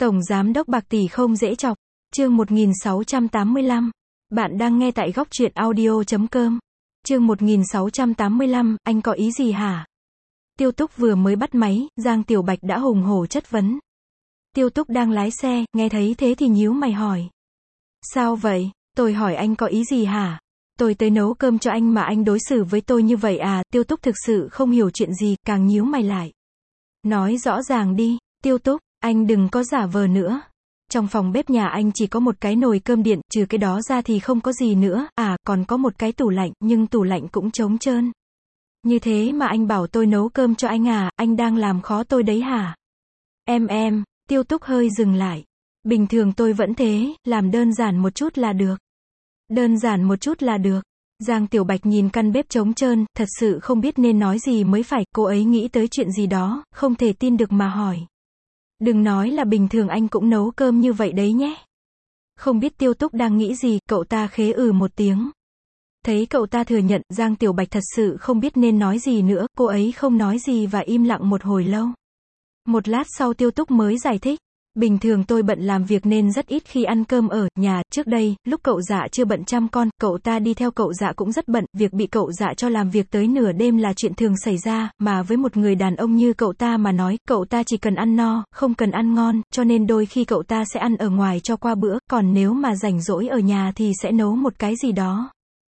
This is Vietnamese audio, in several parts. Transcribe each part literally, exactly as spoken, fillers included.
Tổng Giám đốc bạc tỷ không dễ chọc. Chương một nghìn sáu trăm tám mươi lăm. Bạn đang nghe tại góc truyện audio chấm com. Chương một nghìn sáu trăm tám mươi lăm, anh có ý gì hả? Tiêu Túc vừa mới bắt máy, Giang Tiểu Bạch đã hùng hổ chất vấn. Tiêu Túc đang lái xe, nghe thấy thế thì nhíu mày hỏi. Sao vậy? Tôi hỏi anh có ý gì hả? Tôi tới nấu cơm cho anh mà anh đối xử với tôi như vậy à? Tiêu Túc thực sự không hiểu chuyện gì, càng nhíu mày lại. Nói rõ ràng đi, Tiêu Túc, anh đừng có giả vờ nữa. Trong phòng bếp nhà anh chỉ có một cái nồi cơm điện, trừ cái đó ra thì không có gì nữa, à, còn có một cái tủ lạnh, nhưng tủ lạnh cũng trống trơn. Như thế mà anh bảo tôi nấu cơm cho anh à, anh đang làm khó tôi đấy hả? Em em, Tiêu Túc hơi dừng lại. Bình thường tôi vẫn thế, làm đơn giản một chút là được. Đơn giản một chút là được. Giang Tiểu Bạch nhìn căn bếp trống trơn, thật sự không biết nên nói gì mới phải, cô ấy nghĩ tới chuyện gì đó, không thể tin được mà hỏi. Đừng nói là bình thường anh cũng nấu cơm như vậy đấy nhé. Không biết Tiêu Túc đang nghĩ gì, cậu ta khế ừ một tiếng. Thấy cậu ta thừa nhận, Giang Tiểu Bạch thật sự không biết nên nói gì nữa, cô ấy không nói gì và im lặng một hồi lâu. Một lát sau Tiêu Túc mới giải thích. Bình thường tôi bận làm việc nên rất ít khi ăn cơm ở nhà, trước đây, lúc cậu dạ chưa bận chăm con, cậu ta đi theo cậu dạ cũng rất bận, việc bị cậu dạ cho làm việc tới nửa đêm là chuyện thường xảy ra, mà với một người đàn ông như cậu ta mà nói, cậu ta chỉ cần ăn no, không cần ăn ngon, cho nên đôi khi cậu ta sẽ ăn ở ngoài cho qua bữa, còn nếu mà rảnh rỗi ở nhà thì sẽ nấu một cái gì đó.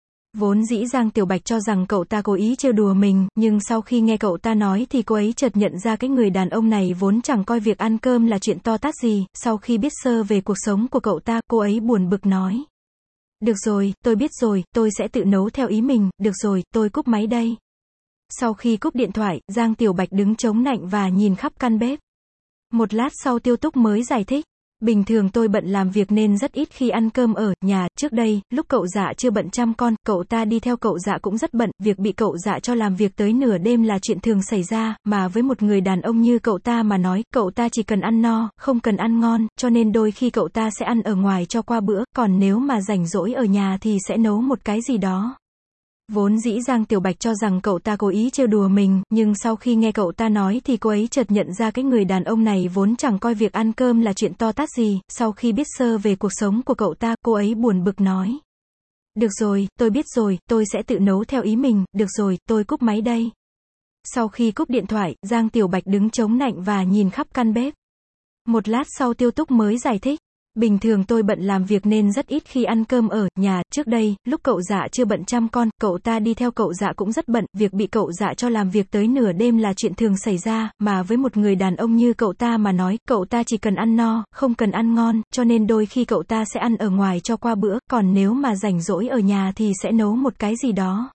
Vốn dĩ Giang Tiểu Bạch cho rằng cậu ta cố ý trêu đùa mình, nhưng sau khi nghe cậu ta nói thì cô ấy chợt nhận ra cái người đàn ông này vốn chẳng coi việc ăn cơm là chuyện to tát gì, sau khi biết sơ về cuộc sống của cậu ta, cô ấy buồn bực nói. Được rồi, tôi biết rồi, tôi sẽ tự nấu theo ý mình, được rồi, tôi cúp máy đây. Sau khi cúp điện thoại, Giang Tiểu Bạch đứng chống nạnh và nhìn khắp căn bếp. Một lát sau Tiêu Túc mới giải thích. Bình thường tôi bận làm việc nên rất ít khi ăn cơm ở nhà, trước đây, lúc cậu dạ chưa bận chăm con, cậu ta đi theo cậu dạ cũng rất bận, việc bị cậu dạ cho làm việc tới nửa đêm là chuyện thường xảy ra, mà với một người đàn ông như cậu ta mà nói, cậu ta chỉ cần ăn no, không cần ăn ngon, cho nên đôi khi cậu ta sẽ ăn ở ngoài cho qua bữa, còn nếu mà rảnh rỗi ở nhà thì sẽ nấu một cái gì đó. Vốn dĩ Giang Tiểu Bạch cho rằng cậu ta cố ý trêu đùa mình, nhưng sau khi nghe cậu ta nói thì cô ấy chợt nhận ra cái người đàn ông này vốn chẳng coi việc ăn cơm là chuyện to tát gì, sau khi biết sơ về cuộc sống của cậu ta, cô ấy buồn bực nói. Được rồi, tôi biết rồi, tôi sẽ tự nấu theo ý mình, được rồi, tôi cúp máy đây. Sau khi cúp điện thoại, Giang Tiểu Bạch đứng chống nạnh và nhìn khắp căn bếp. Một lát sau Tiêu Túc mới giải thích. Bình thường tôi bận làm việc nên rất ít khi ăn cơm ở nhà, trước đây, lúc cậu dạ chưa bận chăm con, cậu ta đi theo cậu dạ cũng rất bận, việc bị cậu dạ cho làm việc tới nửa đêm là chuyện thường xảy ra, mà với một người đàn ông như cậu ta mà nói, cậu ta chỉ cần ăn no, không cần ăn ngon, cho nên đôi khi cậu ta sẽ ăn ở ngoài cho qua bữa, còn nếu mà rảnh rỗi ở nhà thì sẽ nấu một cái gì đó.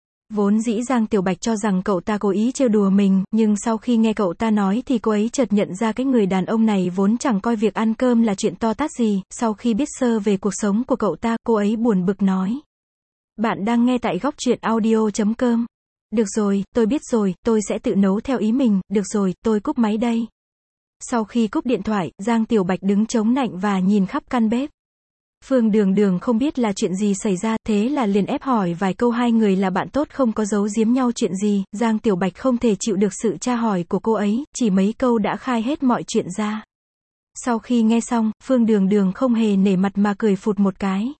Vốn dĩ Giang Tiểu Bạch cho rằng cậu ta cố ý trêu đùa mình, nhưng sau khi nghe cậu ta nói thì cô ấy chợt nhận ra cái người đàn ông này vốn chẳng coi việc ăn cơm là chuyện to tát gì, sau khi biết sơ về cuộc sống của cậu ta, cô ấy buồn bực nói. Bạn đang nghe tại góc truyện audio chấm com. Được rồi, tôi biết rồi, tôi sẽ tự nấu theo ý mình, được rồi, tôi cúp máy đây. Sau khi cúp điện thoại, Giang Tiểu Bạch đứng chống nạnh và nhìn khắp căn bếp. Phương Đường Đường không biết là chuyện gì xảy ra, thế là liền ép hỏi vài câu, hai người là bạn tốt không có giấu giếm nhau chuyện gì, Giang Tiểu Bạch không thể chịu được sự tra hỏi của cô ấy, chỉ mấy câu đã khai hết mọi chuyện ra. Sau khi nghe xong, Phương Đường Đường không hề nể mặt mà cười phụt một cái.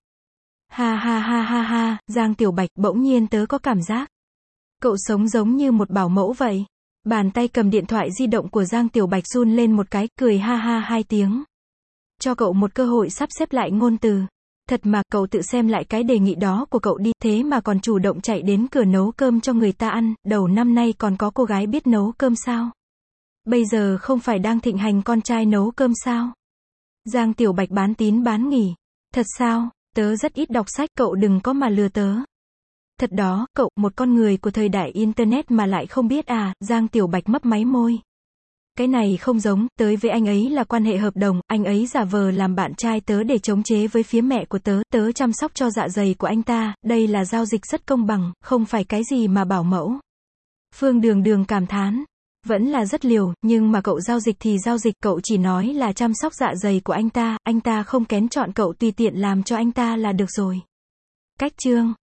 Ha ha ha ha ha, Giang Tiểu Bạch, bỗng nhiên tớ có cảm giác. Cậu sống giống như một bảo mẫu vậy. Bàn tay cầm điện thoại di động của Giang Tiểu Bạch run lên một cái, cười ha ha hai tiếng. Cho cậu một cơ hội sắp xếp lại ngôn từ. Thật mà, cậu tự xem lại cái đề nghị đó của cậu đi, thế mà còn chủ động chạy đến cửa nấu cơm cho người ta ăn, đầu năm nay còn có cô gái biết nấu cơm sao? Bây giờ không phải đang thịnh hành con trai nấu cơm sao? Giang Tiểu Bạch bán tín bán nghi. Thật sao? Tớ rất ít đọc sách, cậu đừng có mà lừa tớ. Thật đó, cậu, một con người của thời đại Internet mà lại không biết à, Giang Tiểu Bạch mấp máy môi. Cái này không giống, tới với anh ấy là quan hệ hợp đồng, anh ấy giả vờ làm bạn trai tớ để chống chế với phía mẹ của tớ, tớ chăm sóc cho dạ dày của anh ta, đây là giao dịch rất công bằng, không phải cái gì mà bảo mẫu. Phương Đường Đường cảm thán, vẫn là rất liều, nhưng mà cậu giao dịch thì giao dịch, cậu chỉ nói là chăm sóc dạ dày của anh ta, anh ta không kén chọn cậu tùy tiện làm cho anh ta là được rồi. Cách chương